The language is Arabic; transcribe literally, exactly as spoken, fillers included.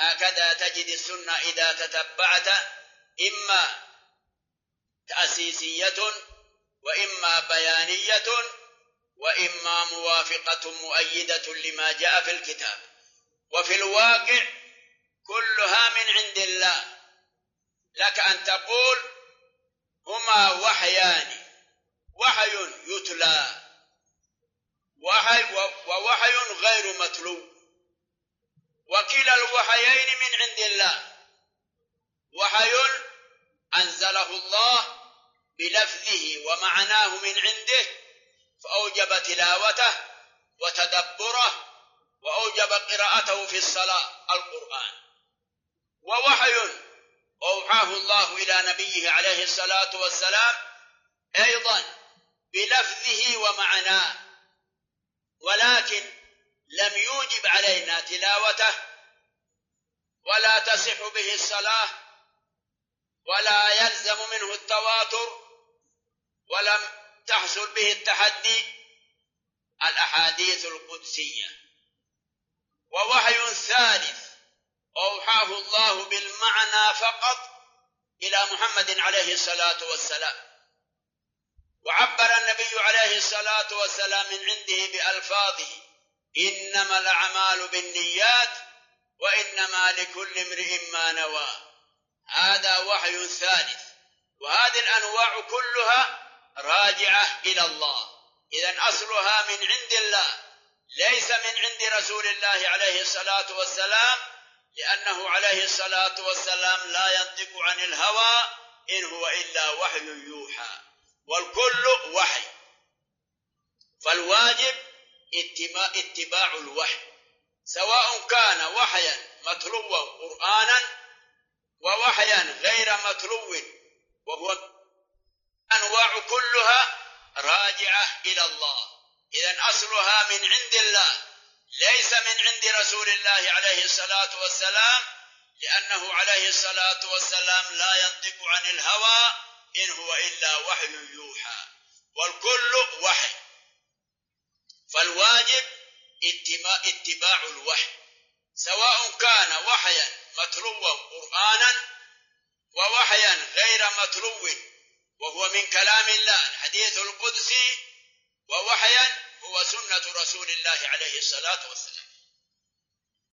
هكذا تجد السنة إذا تتبعت إما تأسيسية وإما بيانية وإما موافقة مؤيدة لما جاء في الكتاب، وفي الواقع كلها من عند الله. لك أن تقول هما وحيان، وحي يتلى وحي ووحي غير متلو، وكلا الوحيين من عند الله. وحي أنزله الله بلفظه ومعناه من عنده فأوجب تلاوته وتدبره وأوجب قراءته في الصلاة القرآن، ووحي أوحاه الله إلى نبيه عليه الصلاة والسلام أيضا بلفظه ومعناه، ولكن لم يوجب علينا تلاوته ولا تصح به الصلاة ولا يلزم منه التواتر ولم تحصل به التحدي، الأحاديث القدسية. ووحي ثالث أوحاه الله بالمعنى فقط إلى محمد عليه الصلاة والسلام، وعبر النبي عليه الصلاة والسلام من عنده بألفاظه إنما الأعمال بالنيات وإنما لكل امرئ ما نوى. هذا وحي ثالث، وهذه الأنواع كلها راجعة إلى الله، إذن أصلها من عند الله ليس من عند رسول الله عليه الصلاة والسلام، لأنه عليه الصلاة والسلام لا ينطق عن الهوى إن هو إلا وحي يوحى، والكل وحي. فالواجب اتباع الوحي، سواء كان وحيا متلوا قرآنا ووحيا غير متلو، وهو أنواع كلها راجعة إلى الله، إذن أصلها من عند الله ليس من عند رسول الله عليه الصلاة والسلام، لأنه عليه الصلاة والسلام لا ينطق عن الهوى إن هو إلا وحي يوحى، والكل وحي. فالواجب اتباع الوحي، سواء كان وحيا متلوا قرآنا ووحيا غير متلو، وهو من كلام الله الحديث القدسي، ووحيا هو سنة رسول الله عليه الصلاة والسلام.